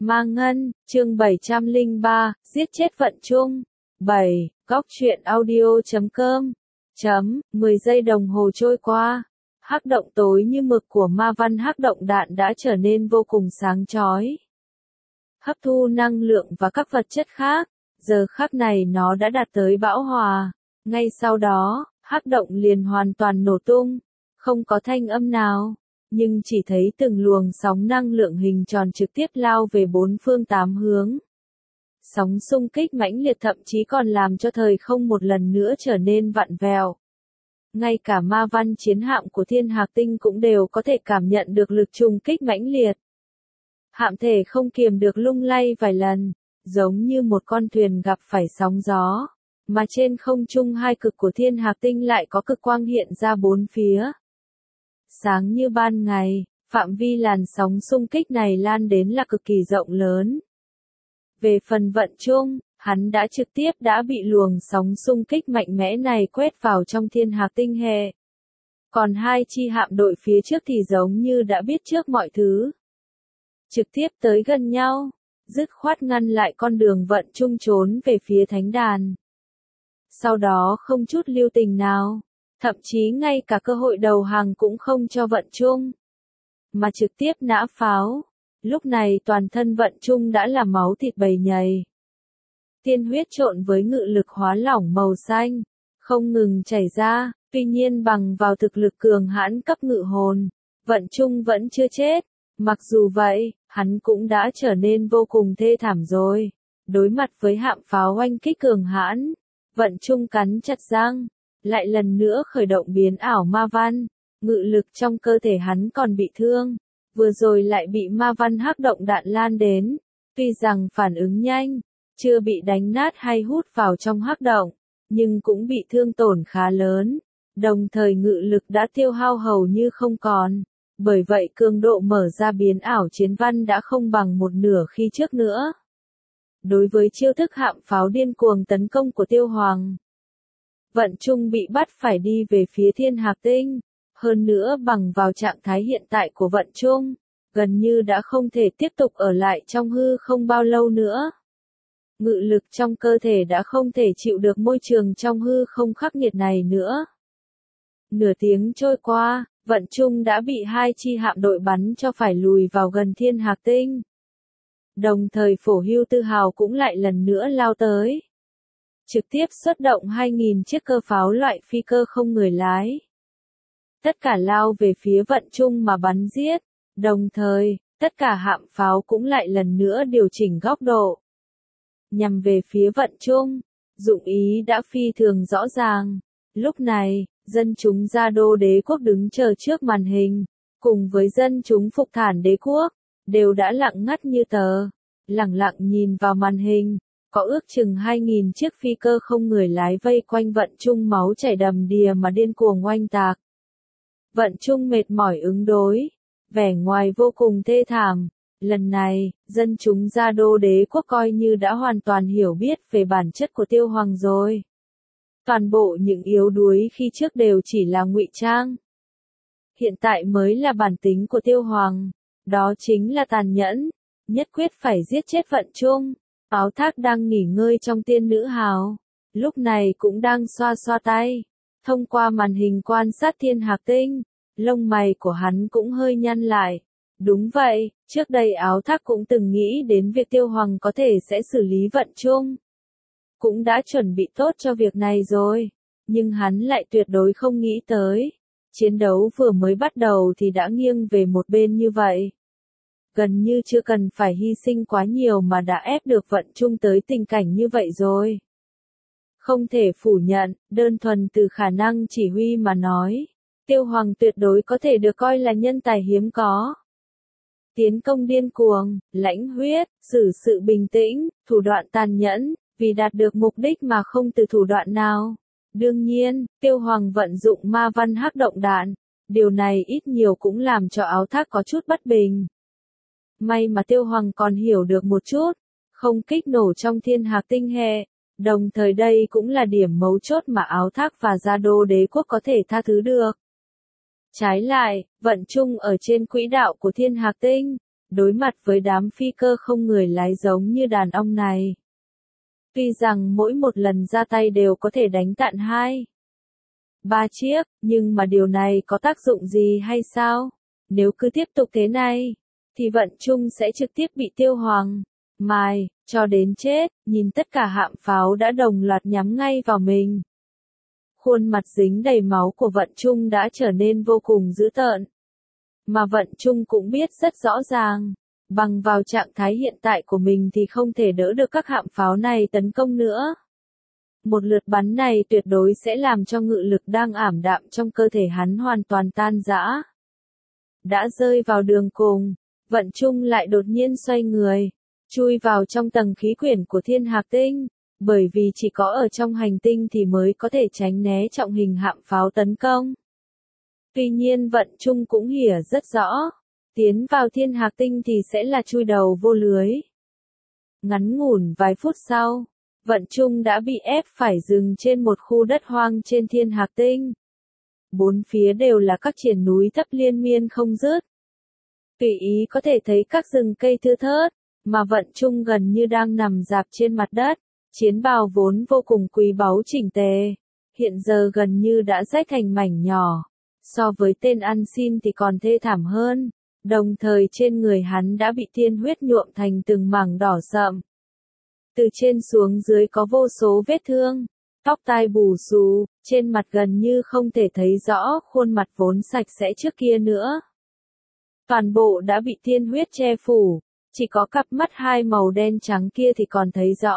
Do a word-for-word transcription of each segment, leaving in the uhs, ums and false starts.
Ma Ngân, chương bảy trăm lẻ ba, giết chết Vận Trung. bảy. Góc truyện audio chấm com. Chấm, mười giây đồng hồ trôi qua. Hắc động tối như mực của ma văn hắc động đạn đã trở nên vô cùng sáng chói. Hấp thu năng lượng và các vật chất khác, giờ khắc này nó đã đạt tới bão hòa. Ngay sau đó, hắc động liền hoàn toàn nổ tung, không có thanh âm nào, nhưng chỉ thấy từng luồng sóng năng lượng hình tròn trực tiếp lao về bốn phương tám hướng. Sóng xung kích mãnh liệt thậm chí còn làm cho thời không một lần nữa trở nên vặn vẹo. Ngay cả ma văn chiến hạm của Thiên Hạc Tinh cũng đều có thể cảm nhận được lực trùng kích mãnh liệt. Hạm thể không kiềm được lung lay vài lần, giống như một con thuyền gặp phải sóng gió, mà trên không trung hai cực của Thiên Hạc Tinh lại có cực quang hiện ra bốn phía. Sáng như ban ngày, phạm vi làn sóng xung kích này lan đến là cực kỳ rộng lớn. Về phần Vận Trung, hắn đã trực tiếp đã bị luồng sóng xung kích mạnh mẽ này quét vào trong Thiên Hạc Tinh hệ. Còn hai chi hạm đội phía trước thì giống như đã biết trước mọi thứ. Trực tiếp tới gần nhau, dứt khoát ngăn lại con đường Vận Trung trốn về phía thánh đàn. Sau đó không chút lưu tình nào, thậm chí ngay cả cơ hội đầu hàng cũng không cho Vận Trung, mà trực tiếp nã pháo. Lúc này toàn thân Vận Trung đã là máu thịt bầy nhầy. Tiên huyết trộn với ngự lực hóa lỏng màu xanh, không ngừng chảy ra, tuy nhiên bằng vào thực lực cường hãn cấp ngự hồn, Vận Trung vẫn chưa chết. Mặc dù vậy, hắn cũng đã trở nên vô cùng thê thảm rồi. Đối mặt với hạm pháo oanh kích cường hãn, Vận Trung cắn chặt răng, lại lần nữa khởi động biến ảo ma văn. Ngự lực trong cơ thể hắn còn bị thương, vừa rồi lại bị ma văn hắc động đạn lan đến. Tuy rằng phản ứng nhanh, chưa bị đánh nát hay hút vào trong hắc động, nhưng cũng bị thương tổn khá lớn. Đồng thời ngự lực đã tiêu hao hầu như không còn. Bởi vậy cường độ mở ra biến ảo chiến văn đã không bằng một nửa khi trước nữa. Đối với chiêu thức hạm pháo điên cuồng tấn công của Tiêu Hoàng, Vận Trung bị bắt phải đi về phía Thiên Hạc Tinh. Hơn nữa bằng vào trạng thái hiện tại của Vận Trung, gần như đã không thể tiếp tục ở lại trong hư không bao lâu nữa. Ngự lực trong cơ thể đã không thể chịu được môi trường trong hư không khắc nghiệt này nữa. Nửa tiếng trôi qua, Vận Trung đã bị hai chi hạm đội bắn cho phải lùi vào gần Thiên Hạc Tinh. Đồng thời Phổ Hưu Tư Hào cũng lại lần nữa lao tới. Trực tiếp xuất động hai nghìn chiếc cơ pháo loại phi cơ không người lái. Tất cả lao về phía Vận Trung mà bắn giết. Đồng thời, tất cả hạm pháo cũng lại lần nữa điều chỉnh góc độ. Nhằm về phía Vận Trung, dụng ý đã phi thường rõ ràng. Lúc này, dân chúng Gia Đô Đế quốc đứng chờ trước màn hình, cùng với dân chúng Phục Thản Đế quốc, đều đã lặng ngắt như tờ, lặng lặng nhìn vào màn hình, có ước chừng hai nghìn chiếc phi cơ không người lái vây quanh Vận Trung máu chảy đầm đìa mà điên cuồng oanh tạc. Vận Trung mệt mỏi ứng đối, vẻ ngoài vô cùng thê thảm. Lần này, dân chúng Gia Đô Đế quốc coi như đã hoàn toàn hiểu biết về bản chất của Tiêu Hoàng rồi. Toàn bộ những yếu đuối khi trước đều chỉ là ngụy trang. Hiện tại mới là bản tính của Tiêu Hoàng, đó chính là tàn nhẫn, nhất quyết phải giết chết Vận Trung. Áo Thác đang nghỉ ngơi trong Tiên Nữ Hào, lúc này cũng đang xoa xoa tay, thông qua màn hình quan sát Thiên Hạc Tinh, lông mày của hắn cũng hơi nhăn lại. Đúng vậy, trước đây Áo Thác cũng từng nghĩ đến việc Tiêu Hoàng có thể sẽ xử lý Vận Trung. Cũng đã chuẩn bị tốt cho việc này rồi, nhưng hắn lại tuyệt đối không nghĩ tới. Chiến đấu vừa mới bắt đầu thì đã nghiêng về một bên như vậy. Gần như chưa cần phải hy sinh quá nhiều mà đã ép được Vận Trung tới tình cảnh như vậy rồi. Không thể phủ nhận, đơn thuần từ khả năng chỉ huy mà nói, Tiêu Hoàng tuyệt đối có thể được coi là nhân tài hiếm có. Tiến công điên cuồng, lãnh huyết, xử sự bình tĩnh, thủ đoạn tàn nhẫn, vì đạt được mục đích mà không từ thủ đoạn nào. Đương nhiên, Tiêu Hoàng vận dụng ma văn hắc động đạn, điều này ít nhiều cũng làm cho Áo Thác có chút bất bình. May mà Tiêu Hoàng còn hiểu được một chút, không kích nổ trong Thiên Hạc Tinh hệ, đồng thời đây cũng là điểm mấu chốt mà Áo Thác và Gia Đô Đế quốc có thể tha thứ được. Trái lại, Vận Trung ở trên quỹ đạo của Thiên Hạc Tinh, đối mặt với đám phi cơ không người lái giống như đàn ông này. Tuy rằng mỗi một lần ra tay đều có thể đánh tạn hai, ba chiếc, nhưng mà điều này có tác dụng gì hay sao? Nếu cứ tiếp tục thế này, thì Vận Trung sẽ trực tiếp bị Tiêu Hoàng mài cho đến chết. Nhìn tất cả hạm pháo đã đồng loạt nhắm ngay vào mình. Khuôn mặt dính đầy máu của Vận Trung đã trở nên vô cùng dữ tợn. Mà Vận Trung cũng biết rất rõ ràng, bằng vào trạng thái hiện tại của mình thì không thể đỡ được các hạm pháo này tấn công nữa. Một lượt bắn này tuyệt đối sẽ làm cho ngự lực đang ảm đạm trong cơ thể hắn hoàn toàn tan rã. Đã rơi vào đường cùng, Vận Trung lại đột nhiên xoay người, chui vào trong tầng khí quyển của Thiên Hạc Tinh, bởi vì chỉ có ở trong hành tinh thì mới có thể tránh né trọng hình hạm pháo tấn công. Tuy nhiên Vận Trung cũng hiểu rất rõ, tiến vào Thiên Hạc Tinh thì sẽ là chui đầu vô lưới. Ngắn ngủn vài phút sau, Vận Trung đã bị ép phải dừng trên một khu đất hoang trên Thiên Hạc Tinh. Bốn phía đều là các triển núi thấp liên miên không dứt. Tùy ý có thể thấy các rừng cây thưa thớt, mà Vận Trung gần như đang nằm rạp trên mặt đất. Chiến bào vốn vô cùng quý báu chỉnh tề, hiện giờ gần như đã rách thành mảnh nhỏ. So với tên ăn xin thì còn thê thảm hơn, đồng thời trên người hắn đã bị tiên huyết nhuộm thành từng mảng đỏ sậm. Từ trên xuống dưới có vô số vết thương, tóc tai bù xù, trên mặt gần như không thể thấy rõ khuôn mặt vốn sạch sẽ trước kia nữa. Toàn bộ đã bị tiên huyết che phủ, chỉ có cặp mắt hai màu đen trắng kia thì còn thấy rõ.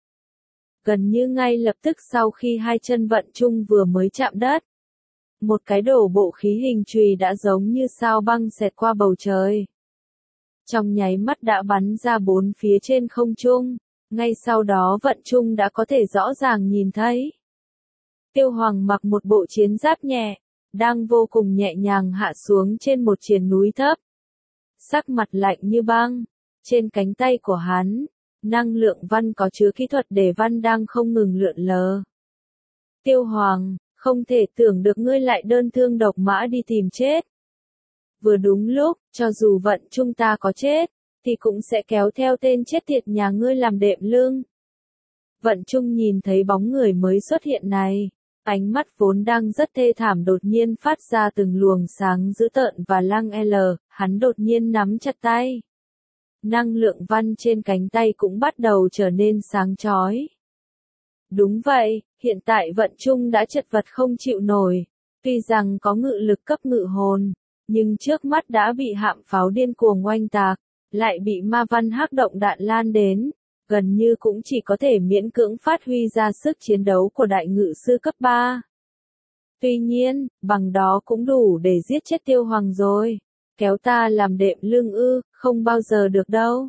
Gần như ngay lập tức sau khi hai chân Vận Trung vừa mới chạm đất, một cái đổ bộ khí hình chùy đã giống như sao băng xẹt qua bầu trời. Trong nháy mắt đã bắn ra bốn phía trên không trung, ngay sau đó Vận Trung đã có thể rõ ràng nhìn thấy. Tiêu Hoàng mặc một bộ chiến giáp nhẹ, đang vô cùng nhẹ nhàng hạ xuống trên một triền núi thấp. Sắc mặt lạnh như băng, trên cánh tay của hắn, năng lượng văn có chứa kỹ thuật để văn đang không ngừng lượn lờ. Tiêu Hoàng, không thể tưởng được ngươi lại đơn thương độc mã đi tìm chết. Vừa đúng lúc, cho dù Vận Trung ta có chết, thì cũng sẽ kéo theo tên chết tiệt nhà ngươi làm đệm lưng. Vận Trung nhìn thấy bóng người mới xuất hiện này, ánh mắt vốn đang rất thê thảm đột nhiên phát ra từng luồng sáng dữ tợn và lăng L, hắn đột nhiên nắm chặt tay. Năng lượng văn trên cánh tay cũng bắt đầu trở nên sáng chói. Đúng vậy, hiện tại Vận Trung đã chật vật không chịu nổi, tuy rằng có ngự lực cấp ngự hồn, nhưng trước mắt đã bị hạm pháo điên cuồng oanh tạc, lại bị ma văn hắc động đạn lan đến, gần như cũng chỉ có thể miễn cưỡng phát huy ra sức chiến đấu của đại ngự sư cấp ba. Tuy nhiên, bằng đó cũng đủ để giết chết Tiêu Hoàng rồi. Kéo ta làm đệm lưng ư, không bao giờ được đâu.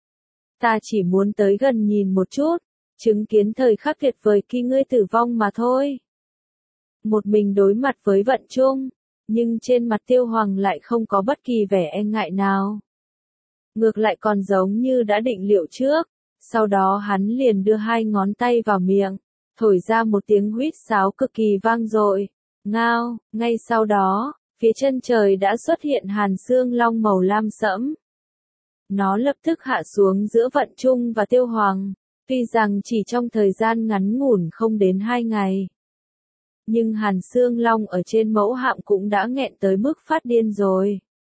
Ta chỉ muốn tới gần nhìn một chút, chứng kiến thời khắc tuyệt vời khi ngươi tử vong mà thôi. Một mình đối mặt với Vận Trung, nhưng trên mặt Tiêu Hoàng lại không có bất kỳ vẻ e ngại nào. Ngược lại còn giống như đã định liệu trước, sau đó hắn liền đưa hai ngón tay vào miệng, thổi ra một tiếng huýt sáo cực kỳ vang dội. Ngao, ngay sau đó, phía chân trời đã xuất hiện hàn xương long màu lam sẫm. Nó lập tức hạ xuống giữa Vận Trung và Tiêu Hoàng, tuy rằng chỉ trong thời gian ngắn ngủn không đến hai ngày. Nhưng hàn xương long ở trên mẫu hạm cũng đã nghẹn tới mức phát điên rồi.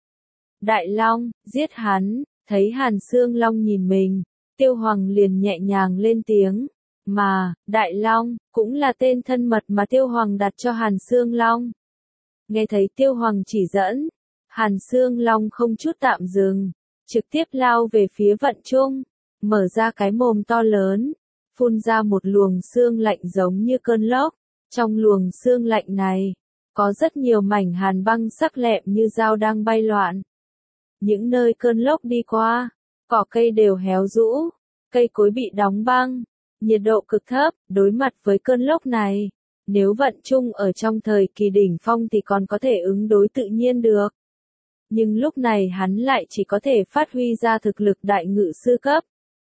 Đại Long, giết hắn, thấy hàn xương long nhìn mình, Tiêu Hoàng liền nhẹ nhàng lên tiếng. Mà, Đại Long, cũng là tên thân mật mà Tiêu Hoàng đặt cho hàn xương long. Nghe thấy Tiêu Hoàng chỉ dẫn, hàn xương long không chút tạm dừng, trực tiếp lao về phía Vận Trung, mở ra cái mồm to lớn, phun ra một luồng xương lạnh giống như cơn lốc. Trong luồng xương lạnh này, có rất nhiều mảnh hàn băng sắc lẹm như dao đang bay loạn. Những nơi cơn lốc đi qua, cỏ cây đều héo rũ, cây cối bị đóng băng, nhiệt độ cực thấp. Đối mặt với cơn lốc này, nếu Vận Trung ở trong thời kỳ đỉnh phong thì còn có thể ứng đối tự nhiên được. Nhưng lúc này hắn lại chỉ có thể phát huy ra thực lực đại ngự sư cấp.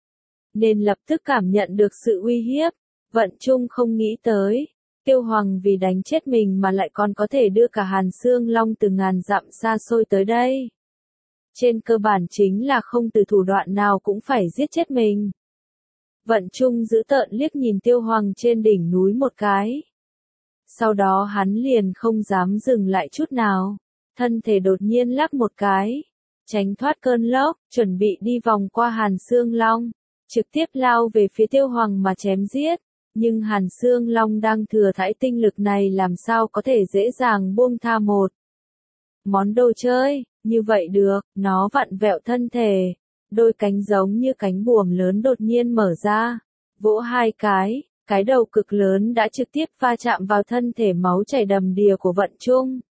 Nên lập tức cảm nhận được sự uy hiếp, Vận Trung không nghĩ tới. Tiêu Hoàng vì đánh chết mình mà lại còn có thể đưa cả hàn xương long từ ngàn dặm xa xôi tới đây. Trên cơ bản chính là không từ thủ đoạn nào cũng phải giết chết mình. Vận Trung dữ tợn liếc nhìn Tiêu Hoàng trên đỉnh núi một cái. Sau đó hắn liền không dám dừng lại chút nào, thân thể đột nhiên lắc một cái, tránh thoát cơn lốc, chuẩn bị đi vòng qua Hàn Xương Long, trực tiếp lao về phía Tiêu Hoàng mà chém giết. Nhưng Hàn Xương Long đang thừa thãi tinh lực này làm sao có thể dễ dàng buông tha một món đồ chơi, như vậy được, nó vặn vẹo thân thể, đôi cánh giống như cánh buồm lớn đột nhiên mở ra, vỗ hai cái, cái đầu cực lớn đã trực tiếp va chạm vào thân thể máu chảy đầm đìa của Vận Trung.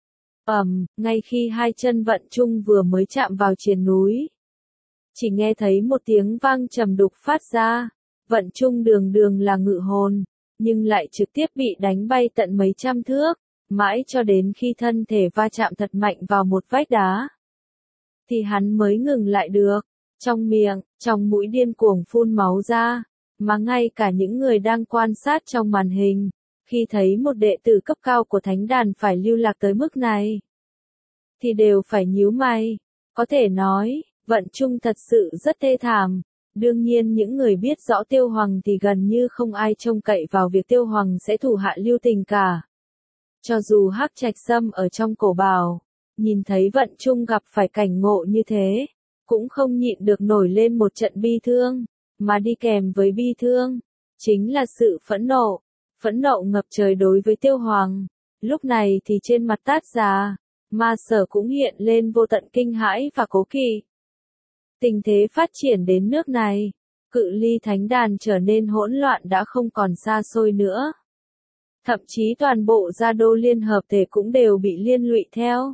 Ầm, ngay khi hai chân Vận Trung vừa mới chạm vào triền núi, chỉ nghe thấy một tiếng vang trầm đục phát ra. Vận Trung đường đường là ngự hồn, nhưng lại trực tiếp bị đánh bay tận mấy trăm thước, mãi cho đến khi thân thể va chạm thật mạnh vào một vách đá, thì hắn mới ngừng lại được. Trong miệng, trong mũi điên cuồng phun máu ra, mà ngay cả những người đang quan sát trong màn hình, khi thấy một đệ tử cấp cao của thánh đàn phải lưu lạc tới mức này, thì đều phải nhíu mày. Có thể nói, Vận Trung thật sự rất thê thảm. Đương nhiên những người biết rõ Tiêu Hoàng thì gần như không ai trông cậy vào việc Tiêu Hoàng sẽ thủ hạ lưu tình cả. Cho dù Hắc Trạch Sâm ở trong cổ bào, nhìn thấy Vận Trung gặp phải cảnh ngộ như thế, cũng không nhịn được nổi lên một trận bi thương, mà đi kèm với bi thương, chính là sự phẫn nộ, phẫn nộ ngập trời đối với Tiêu Hoàng. Lúc này thì trên mặt Tát Già, Ma Sở cũng hiện lên vô tận kinh hãi và cố kỵ. Tình thế phát triển đến nước này, cự ly thánh đàn trở nên hỗn loạn đã không còn xa xôi nữa. Thậm chí toàn bộ gia đô liên hợp thể cũng đều bị liên lụy theo.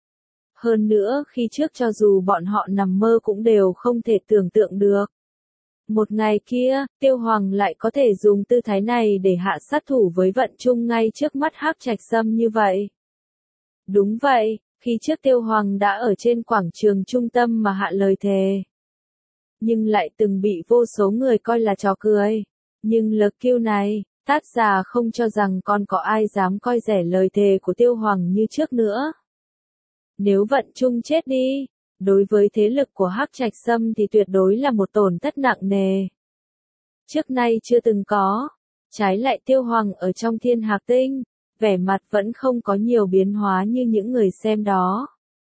Hơn nữa khi trước cho dù bọn họ nằm mơ cũng đều không thể tưởng tượng được. Một ngày kia, Tiêu Hoàng lại có thể dùng tư thái này để hạ sát thủ với Vận Trung ngay trước mắt Hắc Trạch Sâm như vậy. Đúng vậy. Khi trước Tiêu Hoàng đã ở trên quảng trường trung tâm mà hạ lời thề, nhưng lại từng bị vô số người coi là trò cười. Nhưng lực kiêu này, Tát Già không cho rằng còn có ai dám coi rẻ lời thề của Tiêu Hoàng như trước nữa. Nếu Vận Trung chết đi, đối với thế lực của Hắc Trạch Sâm thì tuyệt đối là một tổn thất nặng nề. Trước nay chưa từng có, trái lại Tiêu Hoàng ở trong Thiên Hạc Tinh, vẻ mặt vẫn không có nhiều biến hóa như những người xem đó.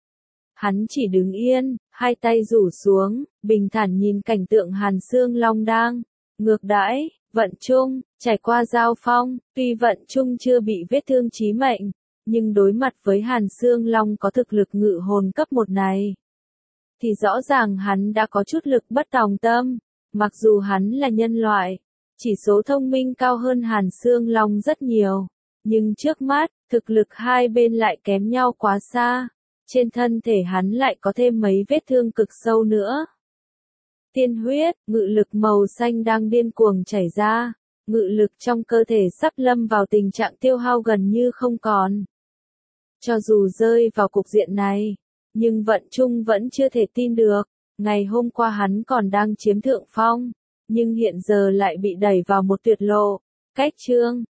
Hắn chỉ đứng yên, hai tay rủ xuống, bình thản nhìn cảnh tượng Hàn Xương Long đang ngược đãi. Vận Trung, trải qua giao phong, tuy Vận Trung chưa bị vết thương chí mệnh, nhưng đối mặt với Hàn Xương Long có thực lực ngự hồn cấp một này, thì rõ ràng hắn đã có chút lực bất tòng tâm. Mặc dù hắn là nhân loại, chỉ số thông minh cao hơn Hàn Xương Long rất nhiều, nhưng trước mắt, thực lực hai bên lại kém nhau quá xa. Trên thân thể hắn lại có thêm mấy vết thương cực sâu nữa. Tiên huyết, ngự lực màu xanh đang điên cuồng chảy ra, ngự lực trong cơ thể sắp lâm vào tình trạng tiêu hao gần như không còn. Cho dù rơi vào cục diện này, nhưng Vận Trung vẫn chưa thể tin được, ngày hôm qua hắn còn đang chiếm thượng phong, nhưng hiện giờ lại bị đẩy vào một tuyệt lộ. Cách chương